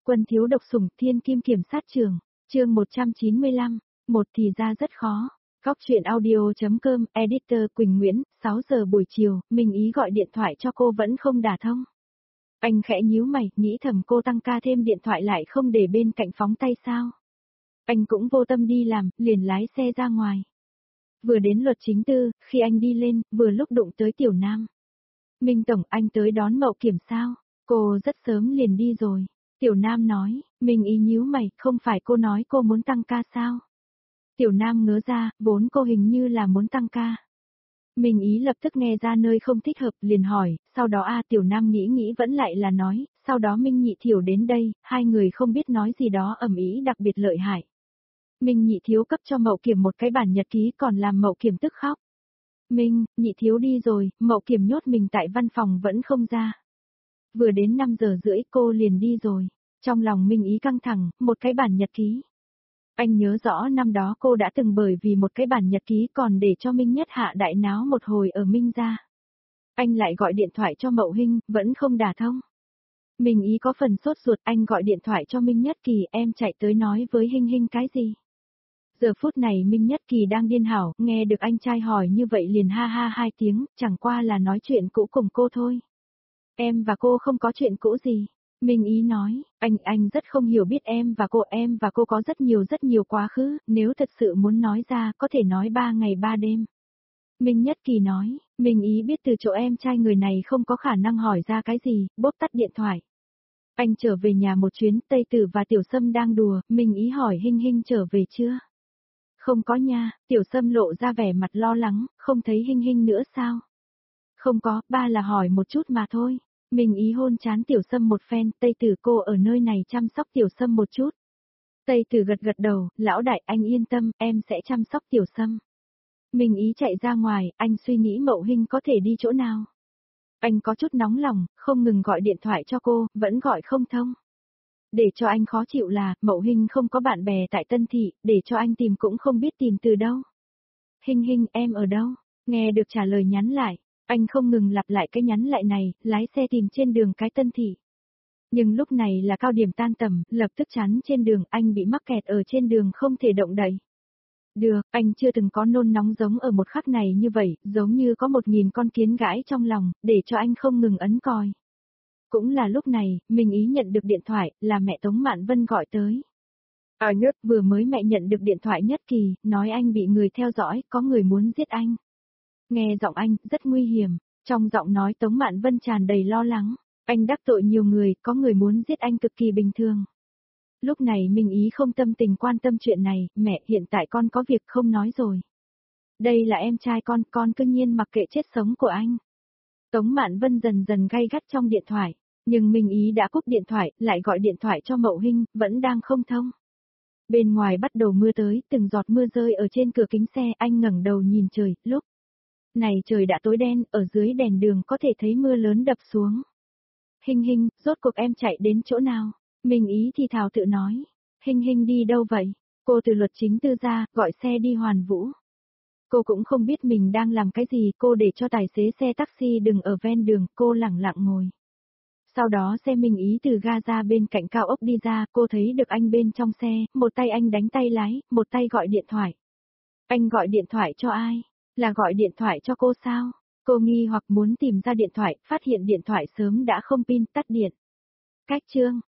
Quân thiếu độc sủng thiên kim kiểm sát trường, chương 195, một thì ra rất khó. Góc truyện audio.com, editor Quỳnh Nguyễn, 6 giờ buổi chiều, mình ý gọi điện thoại cho cô vẫn không đả thông. Anh khẽ nhíu mày, nghĩ thầm cô tăng ca thêm điện thoại lại không để bên cạnh phóng tay sao. Anh cũng vô tâm đi làm, liền lái xe ra ngoài. Vừa đến luật chính tư, khi anh đi lên, vừa lúc đụng tới Tiểu Nam. Minh Tổng, anh tới đón Mậu Kiểm sao? Cô rất sớm liền đi rồi. Tiểu Nam nói, mình ý nhíu mày, không phải cô nói cô muốn tăng ca sao? Tiểu Nam ngớ ra, vốn cô hình như là muốn tăng ca. Mình ý lập tức nghe ra nơi không thích hợp, liền hỏi, sau đó Tiểu Nam nghĩ vẫn lại là nói, sau đó Minh Nhị Thiểu đến đây, hai người không biết nói gì đó ầm ĩ đặc biệt lợi hại. Minh Nhị Thiếu cấp cho Mậu Kiểm một cái bản nhật ký còn làm Mậu Kiểm tức khóc. Nhị Thiếu đi rồi, Mậu Kiểm nhốt mình tại văn phòng vẫn không ra. Vừa đến 5 giờ rưỡi cô liền đi rồi. Trong lòng Minh ý căng thẳng, một cái bản nhật ký. Anh nhớ rõ năm đó cô đã từng bởi vì một cái bản nhật ký còn để cho Minh Nhất Hạ đại náo một hồi ở Minh gia. Anh lại gọi điện thoại cho Mậu Hinh, vẫn không đả thông. Minh ý có phần sốt ruột, anh gọi điện thoại cho Minh Nhất Kỳ, em chạy tới nói với Hinh Hinh cái gì? Giờ phút này Minh Nhất Kỳ đang điên hảo, nghe được anh trai hỏi như vậy liền ha ha hai tiếng, chẳng qua là nói chuyện cũ cùng cô thôi. Em và cô không có chuyện cũ gì. Minh ý nói, anh rất không hiểu biết em và cô có rất nhiều quá khứ, nếu thật sự muốn nói ra có thể nói 3 ngày 3 đêm. Minh Nhất Kỳ nói, Minh ý biết từ chỗ em trai người này không có khả năng hỏi ra cái gì, bốp tắt điện thoại. Anh trở về nhà một chuyến, Tây Tử và Tiểu Sâm đang đùa, Minh ý hỏi Hinh Hinh trở về chưa? Không có nha, Tiểu Sâm lộ ra vẻ mặt lo lắng, không thấy Hinh Hinh nữa sao? Không có, ba là hỏi một chút mà thôi. Minh ý hôn chán Tiểu Sâm một phen, Tây Tử cô ở nơi này chăm sóc Tiểu Sâm một chút. Tây Tử gật đầu, lão đại anh yên tâm, em sẽ chăm sóc Tiểu Sâm. Minh ý chạy ra ngoài, anh suy nghĩ Mậu Hinh có thể đi chỗ nào. Anh có chút nóng lòng, không ngừng gọi điện thoại cho cô, vẫn gọi không thông. Để cho anh khó chịu là, Mậu Hinh không có bạn bè tại Tân Thị, để cho anh tìm cũng không biết tìm từ đâu. Hinh Hinh em ở đâu? Nghe được trả lời nhắn lại. Anh không ngừng lặp lại cái nhắn lại này, lái xe tìm trên đường cái Tân Thị. Nhưng lúc này là cao điểm tan tầm, lập tức chắn trên đường, anh bị mắc kẹt ở trên đường không thể động đậy. Được, anh chưa từng có nôn nóng giống ở một khắc này như vậy, giống như có 1000 con kiến gãi trong lòng, để cho anh không ngừng ấn còi. Cũng là lúc này, mình ý nhận được điện thoại, là mẹ Tống Mạn Vân gọi tới. Nhất vừa mới mẹ nhận được điện thoại Nhất Kỳ, nói anh bị người theo dõi, có người muốn giết anh. Nghe giọng anh, rất nguy hiểm, trong giọng nói Tống Mạn Vân tràn đầy lo lắng, anh đắc tội nhiều người, có người muốn giết anh cực kỳ bình thường. Lúc này Minh ý không tâm tình quan tâm chuyện này, mẹ hiện tại con có việc không nói rồi. Đây là em trai con cứ nhiên mặc kệ chết sống của anh. Tống Mạn Vân dần dần gay gắt trong điện thoại, nhưng Minh ý đã cúp điện thoại, lại gọi điện thoại cho Mậu Hinh, vẫn đang không thông. Bên ngoài bắt đầu mưa tới, từng giọt mưa rơi ở trên cửa kính xe, anh ngẩng đầu nhìn trời, lúc này trời đã tối đen, ở dưới đèn đường có thể thấy mưa lớn đập xuống. Hinh Hinh, rốt cuộc em chạy đến chỗ nào? Minh ý thì thào tự nói. Hinh Hinh đi đâu vậy? Cô từ luật chính tư ra, gọi xe đi Hoàn Vũ. Cô cũng không biết mình đang làm cái gì, cô để cho tài xế xe taxi đừng ở ven đường, cô lẳng lặng ngồi. Sau đó xe Minh ý từ ga ra bên cạnh cao ốc đi ra, cô thấy được anh bên trong xe, một tay anh đánh tay lái, một tay gọi điện thoại. Anh gọi điện thoại cho ai? Là gọi điện thoại cho cô sao? Cô nghi hoặc muốn tìm ra điện thoại, phát hiện điện thoại sớm đã không pin, tắt điện. Cách chương.